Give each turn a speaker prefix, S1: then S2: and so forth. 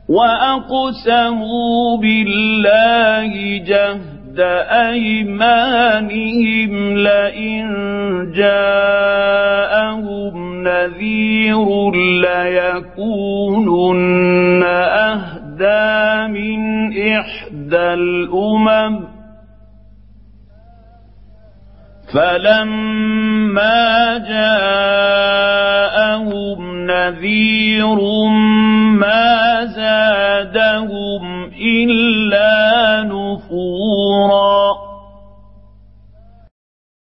S1: وأقسموا بالله جهد أيمانهم لئن جاءهم نذير ليكونن أهدى من إحدى الأمم فلما جاءهم نذير ما زادهم إلا نفورا